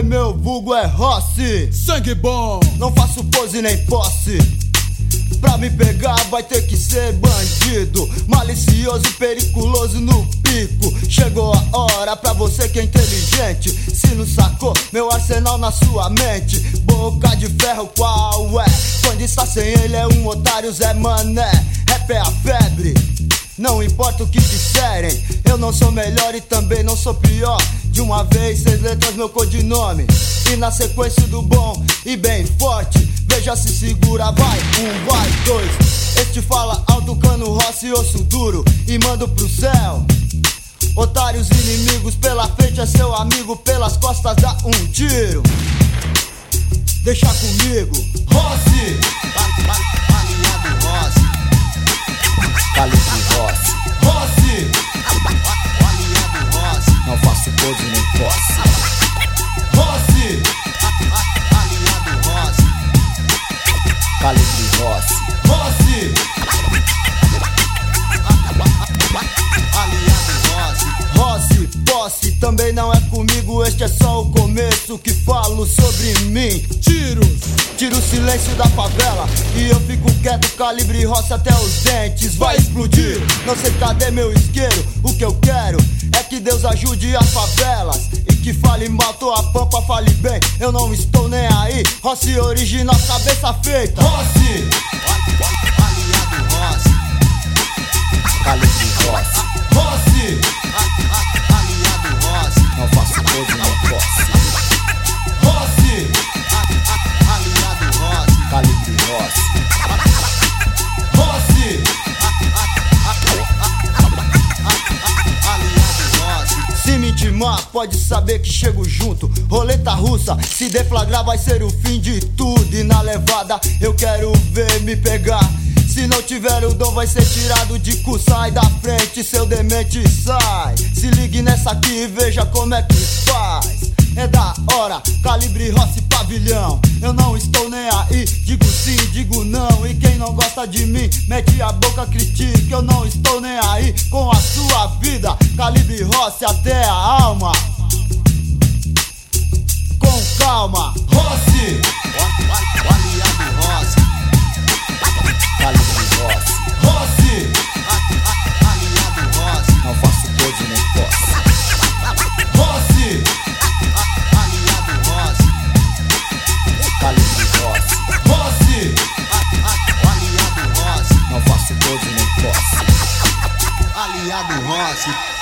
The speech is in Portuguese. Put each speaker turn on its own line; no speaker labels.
meu vulgo é Rossi.
Sangue bom,
não faço pose nem posse. Pra me pegar vai ter que ser bandido, malicioso e periculoso no pico. Chegou a hora pra você que é inteligente. Se não sacou, meu arsenal na sua mente. Boca de ferro qual é? Quando está sem ele é um otário Zé Mané. Rap é a febre, não importa o que disserem. Eu não sou melhor e também não sou pior. De uma vez, 6 letras meu codinome. E na sequência do bom e bem forte. Veja se segura, vai, 1, vai, 2. Este fala alto, cano, Rossi, osso duro. E mando pro céu. Otários inimigos, pela frente é seu amigo. Pelas costas dá um tiro. Deixa comigo, Rossi.
Aliado Rossi. Calibre Rossi.
Rossi.
Aliado Rossi.
Não faço pose nem posse. Rossi.
Aliado Rossi.
Calibre Rossi. Rossi.
Aliado Rossi.
Rossi, posse, também não é comigo. Este é só o começo que falo sobre mim. Tiro o silêncio da favela e eu fico quieto, calibre Rossi até os dentes. Vai explodir, não sei cadê meu isqueiro. O que eu quero é que Deus ajude as favelas. E que fale mal, tô a pampa, fale bem. Eu não estou nem aí, Rossi original, cabeça feita. Rossi.
Aliado Rossi.
Calibre Rossi. Rossi.
Aliado Rossi.
Não faço pose nem posse. Rossi.
Aliado Rossi.
Calibre Rossi. Rossi.
Aliado Rossi.
Se me intimar, pode saber que chego junto. Roleta russa, se deflagrar vai ser o fim de tudo. E na levada eu quero ver me pegar. Se não tiver o dom vai ser tirado de cu. Sai da frente, seu demente, sai. Se ligue nessa aqui e veja como é que faz. É da hora, calibre Rossi pavilhão. Eu não estou nem aí, digo sim, digo não. E quem não gosta de mim, mete a boca, critica. Eu não estou nem aí com a sua vida. Calibre Rossi até a alma. Com calma, Rossi.
Aliado Rossi.
Calibre Rossi. Rossi.
Aliado Rossi.
Não faço pose nem posse. Rossi.
Aliado Rossi.
Calibre Rossi. Rossi.
Aliado Rossi.
Não faço pose nem posse.
Aliado Rossi.